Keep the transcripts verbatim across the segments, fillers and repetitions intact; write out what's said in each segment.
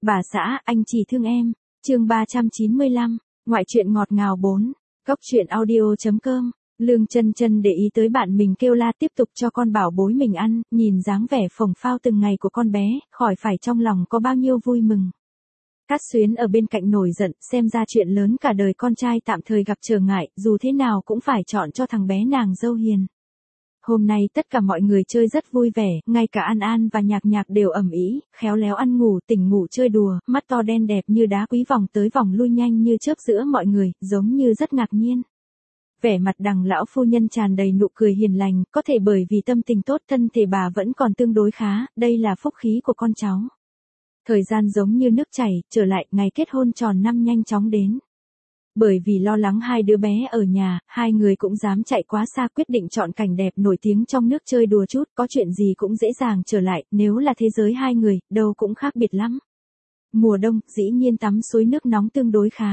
Bà xã, anh chỉ thương em. Chương ba trăm chín mươi lăm, ngoại truyện ngọt ngào bốn. Cốc truyện audio chấm com. Lương Chân Chân để ý tới bạn mình kêu la tiếp tục cho con bảo bối mình ăn, nhìn dáng vẻ phồng phao từng ngày của con bé, khỏi phải trong lòng có bao nhiêu vui mừng. Cát Xuyến ở bên cạnh nổi giận, xem ra chuyện lớn cả đời con trai tạm thời gặp trở ngại, dù thế nào cũng phải chọn cho thằng bé nàng dâu hiền. Hôm nay tất cả mọi người chơi rất vui vẻ, ngay cả An An và Nhạc Nhạc đều ầm ĩ, khéo léo ăn ngủ, tỉnh ngủ chơi đùa, mắt to đen đẹp như đá quý vòng tới vòng lui nhanh như chớp giữa mọi người, giống như rất ngạc nhiên. Vẻ mặt Đằng lão phu nhân tràn đầy nụ cười hiền lành, có thể bởi vì tâm tình tốt, thân thể bà vẫn còn tương đối khá, đây là phúc khí của con cháu. Thời gian giống như nước chảy, trở lại, ngày kết hôn tròn năm nhanh chóng đến. Bởi vì lo lắng hai đứa bé ở nhà, hai người cũng dám chạy quá xa, quyết định chọn cảnh đẹp nổi tiếng trong nước chơi đùa chút, có chuyện gì cũng dễ dàng trở lại, nếu là thế giới hai người, đâu cũng khác biệt lắm. Mùa đông, dĩ nhiên tắm suối nước nóng tương đối khá.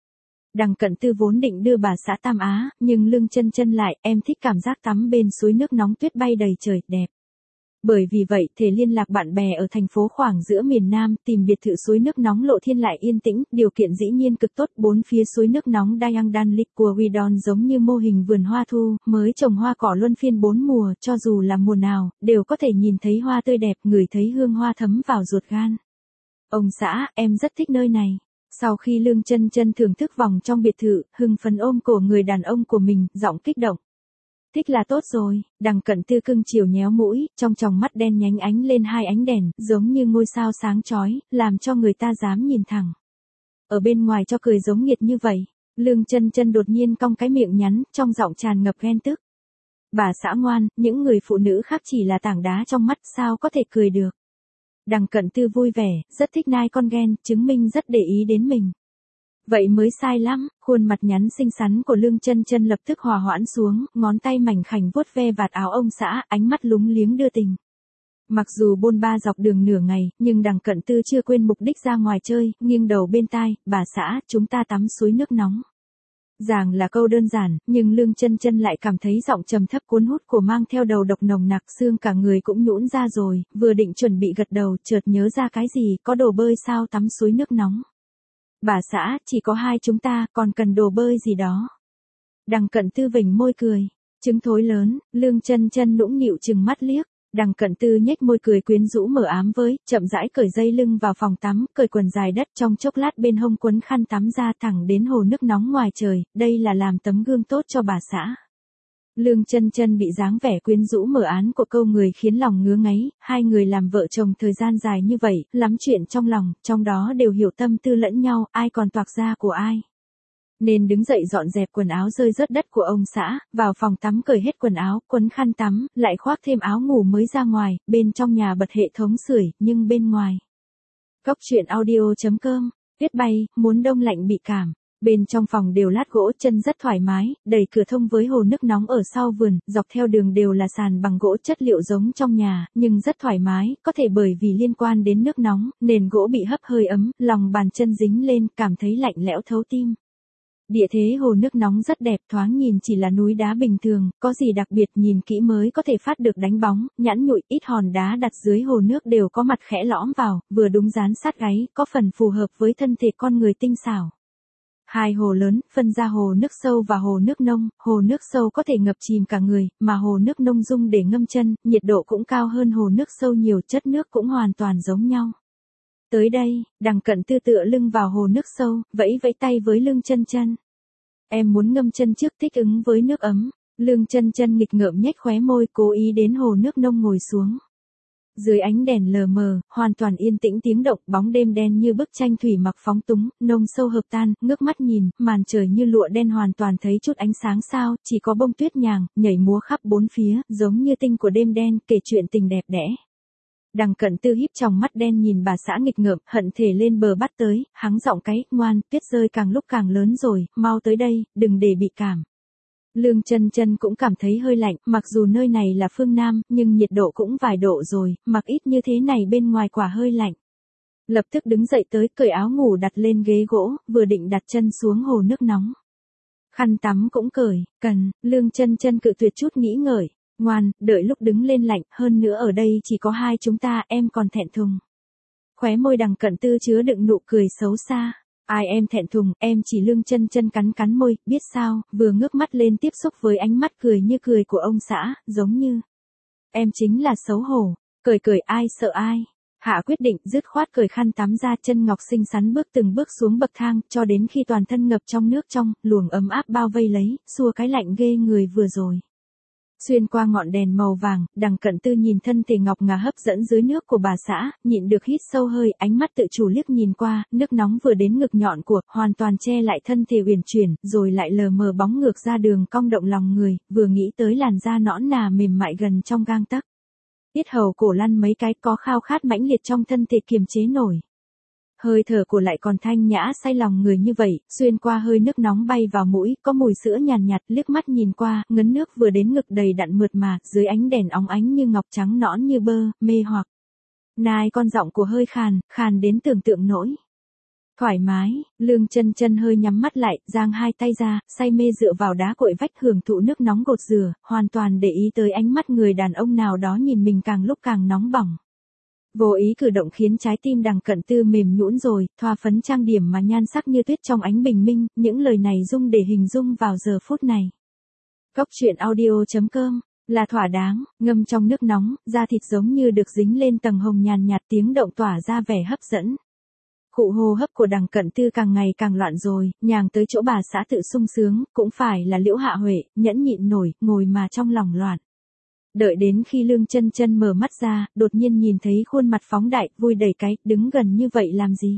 Đằng Cận Tư vốn định đưa bà xã Tam Á, nhưng Lương Chân Chân lại, em thích cảm giác tắm bên suối nước nóng tuyết bay đầy trời, đẹp. Bởi vì vậy, thể liên lạc bạn bè ở thành phố khoảng giữa miền Nam, tìm biệt thự suối nước nóng Lộ Thiên lại yên tĩnh, điều kiện dĩ nhiên cực tốt, bốn phía suối nước nóng Dayang Dan Lik của Widon giống như mô hình vườn hoa thu, mới trồng hoa cỏ luân phiên bốn mùa, cho dù là mùa nào, đều có thể nhìn thấy hoa tươi đẹp, ngửi thấy hương hoa thấm vào ruột gan. Ông xã, em rất thích nơi này. Sau khi Lương Chân Chân thưởng thức vòng trong biệt thự, hưng phấn ôm cổ người đàn ông của mình, giọng kích động. Thích là tốt rồi, Đằng Cận Tư cưng chiều nhéo mũi, trong tròng mắt đen nhánh ánh lên hai ánh đèn, giống như ngôi sao sáng chói, làm cho người ta dám nhìn thẳng. Ở bên ngoài cho cười giống nghiệt như vậy, Lương Chân Chân đột nhiên cong cái miệng nhắn, trong giọng tràn ngập ghen tức. Bà xã ngoan, những người phụ nữ khác chỉ là tảng đá trong mắt, sao có thể cười được. Đằng Cận Tư vui vẻ, rất thích nai con ghen, chứng minh rất để ý đến mình. Vậy mới sai lắm, khuôn mặt nhắn xinh xắn của Lương Chân Chân lập tức hòa hoãn xuống, ngón tay mảnh khảnh vuốt ve vạt áo ông xã, ánh mắt lúng liếng đưa tình. Mặc dù bôn ba dọc đường nửa ngày, nhưng Đằng Cận Tư chưa quên mục đích ra ngoài chơi, nghiêng đầu bên tai, bà xã, chúng ta tắm suối nước nóng. Giảng là câu đơn giản, nhưng Lương Chân Chân lại cảm thấy giọng trầm thấp cuốn hút của mang theo đầu độc nồng nặc, xương cả người cũng nhũn ra rồi, vừa định chuẩn bị gật đầu, chợt nhớ ra cái gì, có đồ bơi sao tắm suối nước nóng. Bà xã, chỉ có hai chúng ta, còn cần đồ bơi gì đó. Đằng Cận Tư vểnh môi cười. Trứng thối lớn, Lương Chân Chân nũng nịu chừng mắt liếc. Đằng Cận Tư nhếch môi cười quyến rũ mở ám với, chậm rãi cởi dây lưng vào phòng tắm, cởi quần dài đất, trong chốc lát bên hông quấn khăn tắm ra thẳng đến hồ nước nóng ngoài trời, đây là làm tấm gương tốt cho bà xã. Lương Chân Chân bị dáng vẻ quyến rũ mở án của câu người khiến lòng ngứa ngáy, hai người làm vợ chồng thời gian dài như vậy, lắm chuyện trong lòng, trong đó đều hiểu tâm tư lẫn nhau, ai còn toạc ra của ai. Nên đứng dậy dọn dẹp quần áo rơi rớt đất của ông xã, vào phòng tắm cởi hết quần áo, quấn khăn tắm, lại khoác thêm áo ngủ mới ra ngoài, bên trong nhà bật hệ thống sưởi, nhưng bên ngoài. Cốc truyện audio chấm com, tuyết bay, muốn đông lạnh bị cảm. Bên trong phòng đều lát gỗ, chân rất thoải mái, đẩy cửa thông với hồ nước nóng ở sau vườn, dọc theo đường đều là sàn bằng gỗ chất liệu giống trong nhà, nhưng rất thoải mái, có thể bởi vì liên quan đến nước nóng, nền gỗ bị hấp hơi ấm, lòng bàn chân dính lên, cảm thấy lạnh lẽo thấu tim. Địa thế hồ nước nóng rất đẹp, thoáng nhìn chỉ là núi đá bình thường, có gì đặc biệt nhìn kỹ mới có thể phát được đánh bóng, nhẵn nhụi, ít hòn đá đặt dưới hồ nước đều có mặt khẽ lõm vào, vừa đúng dán sát gáy, có phần phù hợp với thân thể con người tinh xảo. Hai hồ lớn, phân ra hồ nước sâu và hồ nước nông, hồ nước sâu có thể ngập chìm cả người, mà hồ nước nông dung để ngâm chân, nhiệt độ cũng cao hơn hồ nước sâu nhiều, chất nước cũng hoàn toàn giống nhau. Tới đây, Đằng Cận Tư tựa lưng vào hồ nước sâu, vẫy vẫy tay với Lương Chân Chân. Em muốn ngâm chân trước thích ứng với nước ấm. Lương Chân Chân nghịch ngợm nhếch khóe môi, cố ý đến hồ nước nông ngồi xuống. Dưới ánh đèn lờ mờ, hoàn toàn yên tĩnh tiếng động, bóng đêm đen như bức tranh thủy mặc phóng túng, nông sâu hợp tan, ngước mắt nhìn, màn trời như lụa đen hoàn toàn thấy chút ánh sáng sao, chỉ có bông tuyết nhàng, nhảy múa khắp bốn phía, giống như tinh của đêm đen, kể chuyện tình đẹp đẽ. Đằng Cận Tư híp tròng mắt đen nhìn bà xã nghịch ngợm, hận thể lên bờ bắt tới, hắng giọng cái, ngoan, tuyết rơi càng lúc càng lớn rồi, mau tới đây, đừng để bị cảm. Lương Chân Chân cũng cảm thấy hơi lạnh, mặc dù nơi này là phương Nam, nhưng nhiệt độ cũng vài độ rồi, mặc ít như thế này bên ngoài quả hơi lạnh. Lập tức đứng dậy tới, cởi áo ngủ đặt lên ghế gỗ, vừa định đặt chân xuống hồ nước nóng. Khăn tắm cũng cởi, cần, Lương Chân Chân cự tuyệt chút nghĩ ngợi. Ngoan, đợi lúc đứng lên lạnh, hơn nữa ở đây chỉ có hai chúng ta, em còn thẹn thùng. khóe môi Đằng Cận Tư chứa đựng nụ cười xấu xa. Ai em thẹn thùng, em chỉ Lương Chân Chân cắn cắn môi, biết sao, vừa ngước mắt lên tiếp xúc với ánh mắt cười như cười của ông xã, giống như. Em chính là xấu hổ, cười cười ai sợ ai. Hạ quyết định dứt khoát cởi khăn tắm ra, chân ngọc xinh xắn bước từng bước xuống bậc thang, cho đến khi toàn thân ngập trong nước trong, luồng ấm áp bao vây lấy, xua cái lạnh ghê người vừa rồi. Xuyên qua ngọn đèn màu vàng, Đằng Cận Tư nhìn thân thể ngọc ngà hấp dẫn dưới nước của bà xã, nhịn được hít sâu hơi, ánh mắt tự chủ liếc nhìn qua, nước nóng vừa đến ngực nhọn của, hoàn toàn che lại thân thể uyển chuyển, rồi lại lờ mờ bóng ngược ra đường cong động lòng người, vừa nghĩ tới làn da nõn nà mềm mại gần trong gang tấc. Yết hầu cổ lăn mấy cái, có khao khát mãnh liệt trong thân thể kiềm chế nổi. Hơi thở của lại còn thanh nhã say lòng người như vậy, xuyên qua hơi nước nóng bay vào mũi, có mùi sữa nhàn nhạt, nhạt, liếc mắt nhìn qua, ngấn nước vừa đến ngực đầy đặn mượt mà, dưới ánh đèn óng ánh như ngọc trắng nõn như bơ, mê hoặc. Nai con giọng của hơi khàn, khàn đến tưởng tượng nỗi. Thoải mái, Lương Chân Chân hơi nhắm mắt lại, giang hai tay ra, say mê dựa vào đá cội vách hưởng thụ nước nóng gột rửa, hoàn toàn để ý tới ánh mắt người đàn ông nào đó nhìn mình càng lúc càng nóng bỏng. Vô ý cử động khiến trái tim Đằng Cận Tư mềm nhũn rồi, thoa phấn trang điểm mà nhan sắc như tuyết trong ánh bình minh, những lời này dung để hình dung vào giờ phút này. Cốc truyện audio chấm com là thỏa đáng, ngâm trong nước nóng, da thịt giống như được dính lên tầng hồng nhàn nhạt, tiếng động tỏa ra vẻ hấp dẫn. Khụ hô hấp của Đằng Cận Tư càng ngày càng loạn rồi, nhàng tới chỗ bà xã tự sung sướng, cũng phải là Liễu Hạ Huệ, nhẫn nhịn nổi, ngồi mà trong lòng loạn. Đợi đến khi Lương Chân Chân mở mắt ra, đột nhiên nhìn thấy khuôn mặt phóng đại, vui đầy cái, đứng gần như vậy làm gì?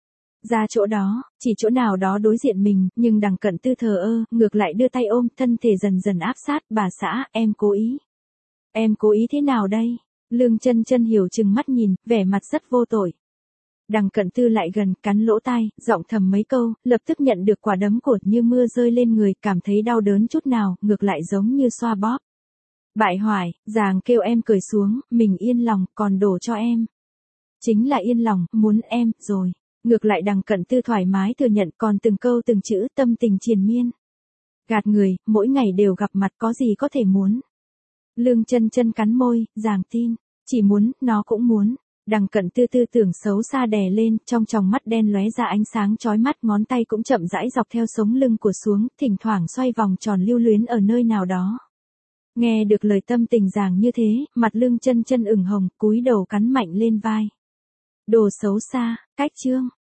Ra chỗ đó, chỉ chỗ nào đó đối diện mình, nhưng Đằng Cận Tư thờ ơ, ngược lại đưa tay ôm, thân thể dần dần áp sát, bà xã, em cố ý. Em cố ý thế nào đây? Lương Chân Chân hiểu chừng mắt nhìn, vẻ mặt rất vô tội. Đằng Cận Tư lại gần, cắn lỗ tai, giọng thầm mấy câu, lập tức nhận được quả đấm cột như mưa rơi lên người, cảm thấy đau đớn chút nào, ngược lại giống như xoa bóp. Bại hoại, giàng kêu em cởi xuống, mình yên lòng, còn đổ cho em. Chính là yên lòng, muốn em, rồi. Ngược lại Đằng Cận Tư thoải mái thừa nhận, còn từng câu từng chữ, tâm tình triền miên. Gạt người, mỗi ngày đều gặp mặt, có gì có thể muốn. Lương Chân Chân cắn môi, giàng tin, chỉ muốn, nó cũng muốn. Đằng Cận Tư tư tưởng xấu xa đè lên, trong tròng mắt đen lóe ra ánh sáng chói mắt, ngón tay cũng chậm rãi dọc theo sống lưng của xuống, thỉnh thoảng xoay vòng tròn lưu luyến ở nơi nào đó. Nghe được lời tâm tình giàng như thế, mặt Lương Chân Chân ửng hồng, cúi đầu cắn mạnh lên vai. Đồ xấu xa, cách chương.